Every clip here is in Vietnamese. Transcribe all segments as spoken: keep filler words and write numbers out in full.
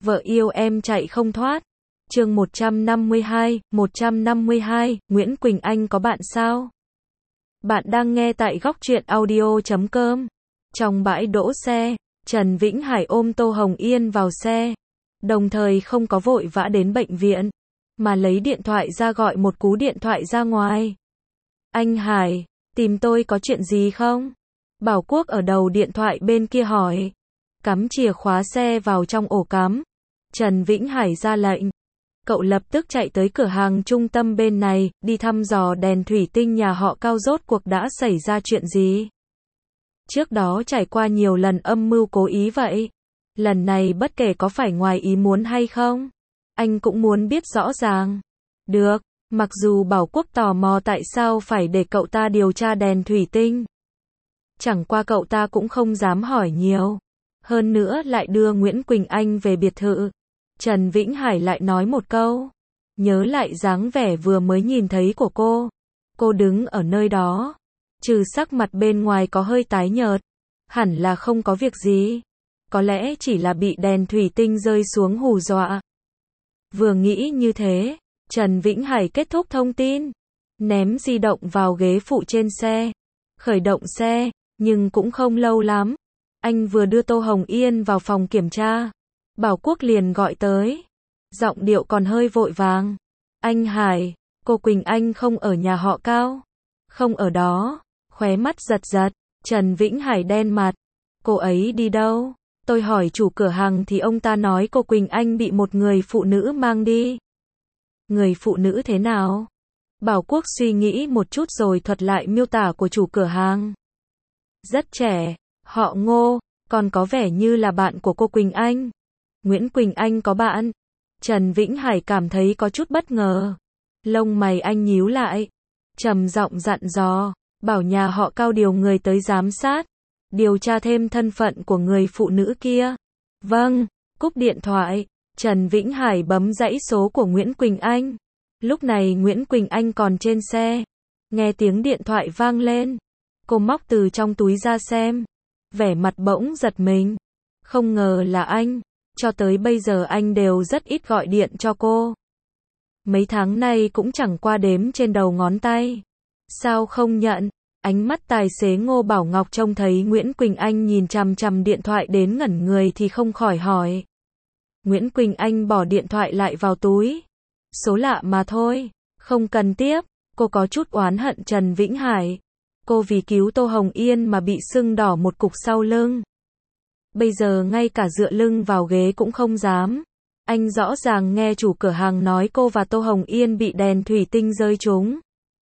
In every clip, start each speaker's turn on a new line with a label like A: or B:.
A: Vợ yêu em chạy không thoát. Chương một trăm năm mươi hai, một trăm năm mươi hai, Nguyễn Quỳnh Anh có bạn sao? Bạn đang nghe tại góc truyện audio chấm com. Trong bãi đỗ xe, Trần Vĩnh Hải ôm Tô Hồng Yên vào xe, đồng thời không có vội vã đến bệnh viện, mà lấy điện thoại ra gọi một cú điện thoại ra ngoài. Anh Hải, tìm tôi có chuyện gì không? Bảo Quốc ở đầu điện thoại bên kia hỏi. Cắm chìa khóa xe vào trong ổ cắm, Trần Vĩnh Hải ra lệnh. Cậu lập tức chạy tới cửa hàng trung tâm bên này, đi thăm dò đèn thủy tinh nhà họ Cao rốt cuộc đã xảy ra chuyện gì. Trước đó trải qua nhiều lần âm mưu cố ý vậy. Lần này bất kể có phải ngoài ý muốn hay không, anh cũng muốn biết rõ ràng. Được, mặc dù Bảo Quốc tò mò tại sao phải để cậu ta điều tra đèn thủy tinh. Chẳng qua cậu ta cũng không dám hỏi nhiều. Hơn nữa lại đưa Nguyễn Quỳnh Anh về biệt thự. Trần Vĩnh Hải lại nói một câu. Nhớ lại dáng vẻ vừa mới nhìn thấy của cô. Cô đứng ở nơi đó. Trừ sắc mặt bên ngoài có hơi tái nhợt. Hẳn là không có việc gì. Có lẽ chỉ là bị đèn thủy tinh rơi xuống hù dọa. Vừa nghĩ như thế, Trần Vĩnh Hải kết thúc thông tin. Ném di động vào ghế phụ trên xe. Khởi động xe, nhưng cũng không lâu lắm. Anh vừa đưa Tô Hồng Yên vào phòng kiểm tra. Bảo Quốc liền gọi tới. Giọng điệu còn hơi vội vàng. Anh Hải, cô Quỳnh Anh không ở nhà họ Cao. Không ở đó. Khóe mắt giật giật. Trần Vĩnh Hải đen mặt. Cô ấy đi đâu? Tôi hỏi chủ cửa hàng thì ông ta nói cô Quỳnh Anh bị một người phụ nữ mang đi. Người phụ nữ thế nào? Bảo Quốc suy nghĩ một chút rồi thuật lại miêu tả của chủ cửa hàng. Rất trẻ, họ Ngô, còn có vẻ như là bạn của cô Quỳnh Anh. Nguyễn Quỳnh Anh có bạn? Trần Vĩnh Hải cảm thấy có chút bất ngờ. Lông mày anh nhíu lại. Trầm giọng dặn dò, bảo nhà họ Cao điều người tới giám sát, điều tra thêm thân phận của người phụ nữ kia. Vâng, cúp điện thoại, Trần Vĩnh Hải bấm dãy số của Nguyễn Quỳnh Anh. Lúc này Nguyễn Quỳnh Anh còn trên xe. Nghe tiếng điện thoại vang lên. Cô móc từ trong túi ra xem. Vẻ mặt bỗng giật mình. Không ngờ là anh. Cho tới bây giờ anh đều rất ít gọi điện cho cô. Mấy tháng nay cũng chẳng qua đếm trên đầu ngón tay. Sao không nhận? Ánh mắt tài xế Ngô Bảo Ngọc trông thấy Nguyễn Quỳnh Anh nhìn chằm chằm điện thoại đến ngẩn người thì không khỏi hỏi. Nguyễn Quỳnh Anh bỏ điện thoại lại vào túi. Số lạ mà thôi. Không cần tiếp. Cô có chút oán hận Trần Vĩnh Hải. Cô vì cứu Tô Hồng Yên mà bị sưng đỏ một cục sau lưng. Bây giờ ngay cả dựa lưng vào ghế cũng không dám. Anh rõ ràng nghe chủ cửa hàng nói cô và Tô Hồng Yên bị đèn thủy tinh rơi trúng.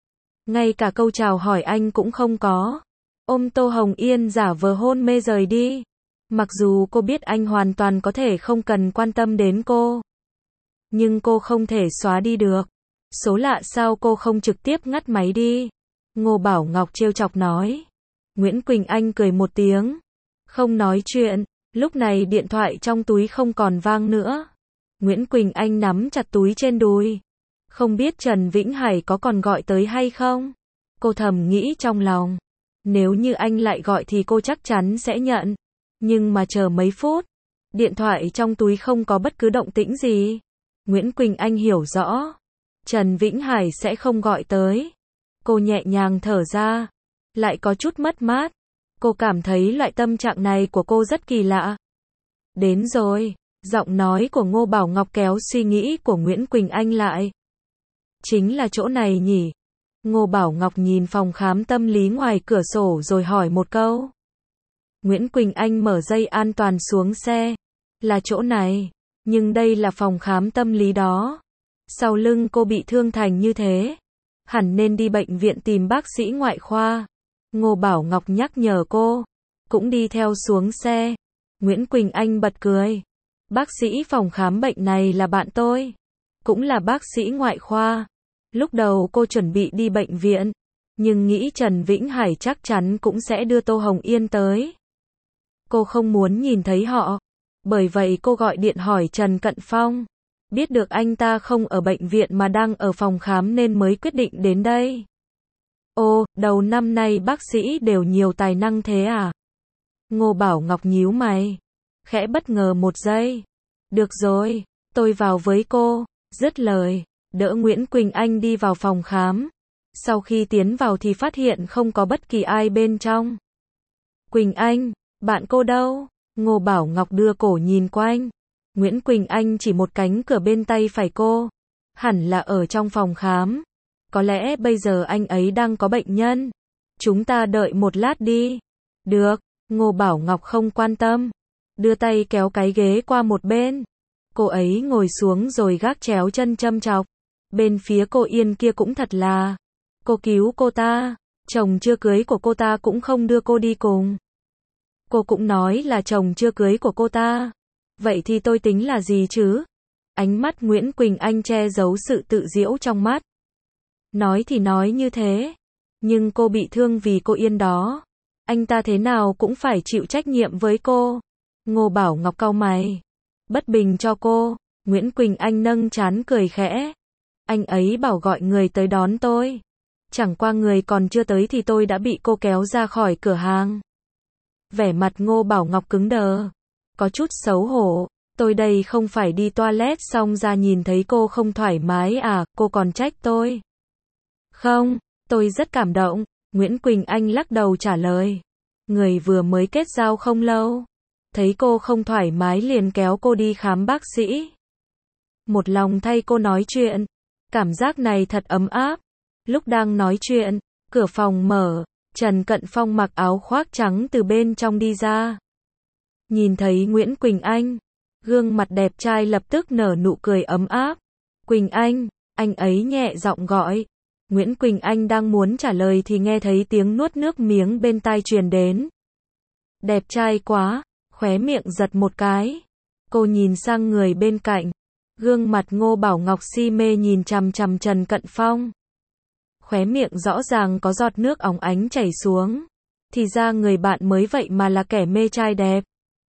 A: Ngay cả câu chào hỏi anh cũng không có. Ôm Tô Hồng Yên giả vờ hôn mê rời đi. Mặc dù cô biết anh hoàn toàn có thể không cần quan tâm đến cô. Nhưng cô không thể xóa đi được. Số lạ sao cô không trực tiếp ngắt máy đi? Ngô Bảo Ngọc trêu chọc nói. Nguyễn Quỳnh Anh cười một tiếng. Không nói chuyện. Lúc này điện thoại trong túi không còn vang nữa. Nguyễn Quỳnh Anh nắm chặt túi trên đùi. Không biết Trần Vĩnh Hải có còn gọi tới hay không? Cô thầm nghĩ trong lòng. Nếu như anh lại gọi thì cô chắc chắn sẽ nhận. Nhưng mà chờ mấy phút. Điện thoại trong túi không có bất cứ động tĩnh gì. Nguyễn Quỳnh Anh hiểu rõ. Trần Vĩnh Hải sẽ không gọi tới. Cô nhẹ nhàng thở ra. Lại có chút mất mát. Cô cảm thấy loại tâm trạng này của cô rất kỳ lạ. Đến rồi. Giọng nói của Ngô Bảo Ngọc kéo suy nghĩ của Nguyễn Quỳnh Anh lại. Chính là chỗ này nhỉ? Ngô Bảo Ngọc nhìn phòng khám tâm lý ngoài cửa sổ rồi hỏi một câu. Nguyễn Quỳnh Anh mở dây an toàn xuống xe. Là chỗ này. Nhưng đây là phòng khám tâm lý đó. Sau lưng cô bị thương thành như thế. Hẳn nên đi bệnh viện tìm bác sĩ ngoại khoa. Ngô Bảo Ngọc nhắc nhở cô. Cũng đi theo xuống xe. Nguyễn Quỳnh Anh bật cười. Bác sĩ phòng khám bệnh này là bạn tôi. Cũng là bác sĩ ngoại khoa. Lúc đầu cô chuẩn bị đi bệnh viện. Nhưng nghĩ Trần Vĩnh Hải chắc chắn cũng sẽ đưa Tô Hồng Yên tới. Cô không muốn nhìn thấy họ. Bởi vậy cô gọi điện hỏi Trần Cận Phong. Biết được anh ta không ở bệnh viện mà đang ở phòng khám nên mới quyết định đến đây. Ô, đầu năm nay bác sĩ đều nhiều tài năng thế à? Ngô Bảo Ngọc nhíu mày. Khẽ bất ngờ một giây. Được rồi, tôi vào với cô. Dứt lời, đỡ Nguyễn Quỳnh Anh đi vào phòng khám. Sau khi tiến vào thì phát hiện không có bất kỳ ai bên trong. Quỳnh Anh, bạn cô đâu? Ngô Bảo Ngọc đưa cổ nhìn quanh. Nguyễn Quỳnh Anh chỉ một cánh cửa bên tay phải cô. Hẳn là ở trong phòng khám. Có lẽ bây giờ anh ấy đang có bệnh nhân. Chúng ta đợi một lát đi. Được, Ngô Bảo Ngọc không quan tâm. Đưa tay kéo cái ghế qua một bên. Cô ấy ngồi xuống rồi gác chéo chân châm chọc. Bên phía cô Yên kia cũng thật là. Cô cứu cô ta. Chồng chưa cưới của cô ta cũng không đưa cô đi cùng. Cô cũng nói là chồng chưa cưới của cô ta. Vậy thì tôi tính là gì chứ? Ánh mắt Nguyễn Quỳnh Anh che giấu sự tự giễu trong mắt. Nói thì nói như thế. Nhưng cô bị thương vì cô Yên đó. Anh ta thế nào cũng phải chịu trách nhiệm với cô. Ngô Bảo Ngọc cau mày. Bất bình cho cô. Nguyễn Quỳnh Anh nâng trán cười khẽ. Anh ấy bảo gọi người tới đón tôi. Chẳng qua người còn chưa tới thì tôi đã bị cô kéo ra khỏi cửa hàng. Vẻ mặt Ngô Bảo Ngọc cứng đờ. Có chút xấu hổ. Tôi đây không phải đi toilet xong ra nhìn thấy cô không thoải mái à, cô còn trách tôi. Không, tôi rất cảm động. Nguyễn Quỳnh Anh lắc đầu trả lời. Người vừa mới kết giao không lâu. Thấy cô không thoải mái liền kéo cô đi khám bác sĩ. Một lòng thay cô nói chuyện. Cảm giác này thật ấm áp. Lúc đang nói chuyện, cửa phòng mở. Trần Cận Phong mặc áo khoác trắng từ bên trong đi ra. Nhìn thấy Nguyễn Quỳnh Anh, gương mặt đẹp trai lập tức nở nụ cười ấm áp. Quỳnh Anh, anh ấy nhẹ giọng gọi. Nguyễn Quỳnh Anh đang muốn trả lời thì nghe thấy tiếng nuốt nước miếng bên tai truyền đến. Đẹp trai quá, khóe miệng giật một cái. Cô nhìn sang người bên cạnh. Gương mặt Ngô Bảo Ngọc si mê nhìn chằm chằm Trần Cận Phong. Khóe miệng rõ ràng có giọt nước óng ánh chảy xuống. Thì ra người bạn mới vậy mà là kẻ mê trai đẹp.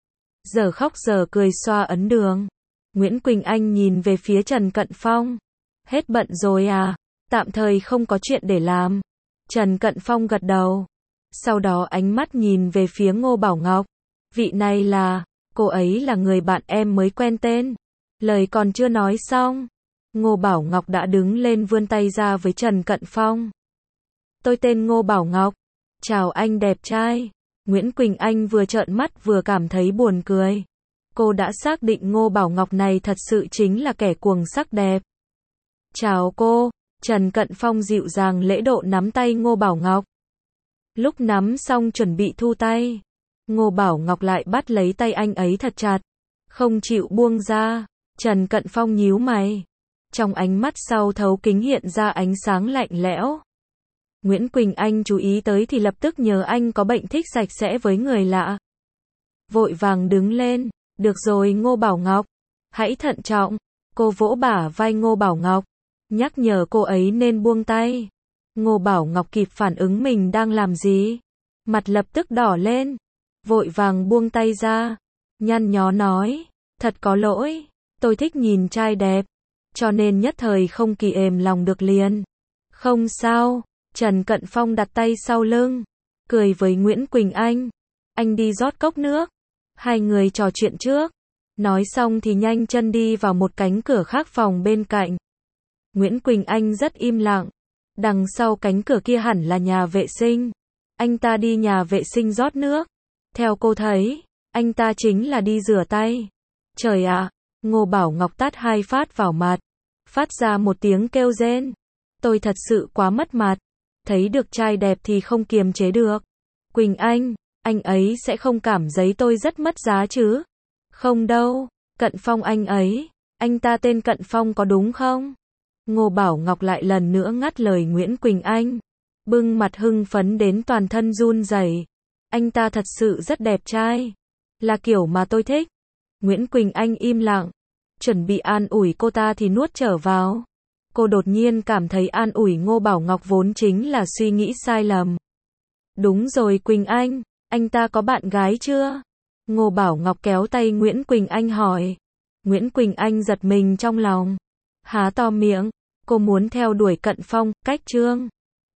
A: Giờ khóc giờ cười xoa ấn đường. Nguyễn Quỳnh Anh nhìn về phía Trần Cận Phong. Hết bận rồi à? Tạm thời không có chuyện để làm. Trần Cận Phong gật đầu. Sau đó ánh mắt nhìn về phía Ngô Bảo Ngọc. Vị này là, cô ấy là người bạn em mới quen tên. Lời còn chưa nói xong. Ngô Bảo Ngọc đã đứng lên vươn tay ra với Trần Cận Phong. Tôi tên Ngô Bảo Ngọc. Chào anh đẹp trai. Nguyễn Quỳnh Anh vừa trợn mắt vừa cảm thấy buồn cười. Cô đã xác định Ngô Bảo Ngọc này thật sự chính là kẻ cuồng sắc đẹp. Chào cô. Trần Cận Phong dịu dàng lễ độ nắm tay Ngô Bảo Ngọc. Lúc nắm xong chuẩn bị thu tay, Ngô Bảo Ngọc lại bắt lấy tay anh ấy thật chặt, không chịu buông ra. Trần Cận Phong nhíu mày. Trong ánh mắt sau thấu kính hiện ra ánh sáng lạnh lẽo. Nguyễn Quỳnh Anh chú ý tới thì lập tức nhớ anh có bệnh thích sạch sẽ với người lạ. Vội vàng đứng lên. Được rồi Ngô Bảo Ngọc. Hãy thận trọng. Cô vỗ bả vai Ngô Bảo Ngọc. Nhắc nhở cô ấy nên buông tay. Ngô Bảo Ngọc kịp phản ứng mình đang làm gì. Mặt lập tức đỏ lên. Vội vàng buông tay ra. Nhăn nhó nói. Thật có lỗi. Tôi thích nhìn trai đẹp. Cho nên nhất thời không kìm ềm lòng được liền. Không sao. Trần Cận Phong đặt tay sau lưng. Cười với Nguyễn Quỳnh Anh. Anh đi rót cốc nước. Hai người trò chuyện trước. Nói xong thì nhanh chân đi vào một cánh cửa khác phòng bên cạnh. Nguyễn Quỳnh Anh rất im lặng. Đằng sau cánh cửa kia hẳn là nhà vệ sinh. Anh ta đi nhà vệ sinh rót nước. Theo cô thấy, anh ta chính là đi rửa tay. Trời ạ, Ngô Bảo Ngọc tát hai phát vào mặt. Phát ra một tiếng kêu rên. Tôi thật sự quá mất mặt. Thấy được trai đẹp thì không kiềm chế được. Quỳnh Anh, anh ấy sẽ không cảm thấy tôi rất mất giá chứ? Không đâu, Cận Phong anh ấy. Anh ta tên Cận Phong có đúng không? Ngô Bảo Ngọc lại lần nữa ngắt lời Nguyễn Quỳnh Anh. Bưng mặt hưng phấn đến toàn thân run rẩy. Anh ta thật sự rất đẹp trai. Là kiểu mà tôi thích. Nguyễn Quỳnh Anh im lặng. Chuẩn bị an ủi cô ta thì nuốt trở vào. Cô đột nhiên cảm thấy an ủi Ngô Bảo Ngọc vốn chính là suy nghĩ sai lầm. Đúng rồi Quỳnh Anh, anh ta có bạn gái chưa? Ngô Bảo Ngọc kéo tay Nguyễn Quỳnh Anh hỏi. Nguyễn Quỳnh Anh giật mình trong lòng. Há to miệng, cô muốn theo đuổi Cận Phong, cách Trương.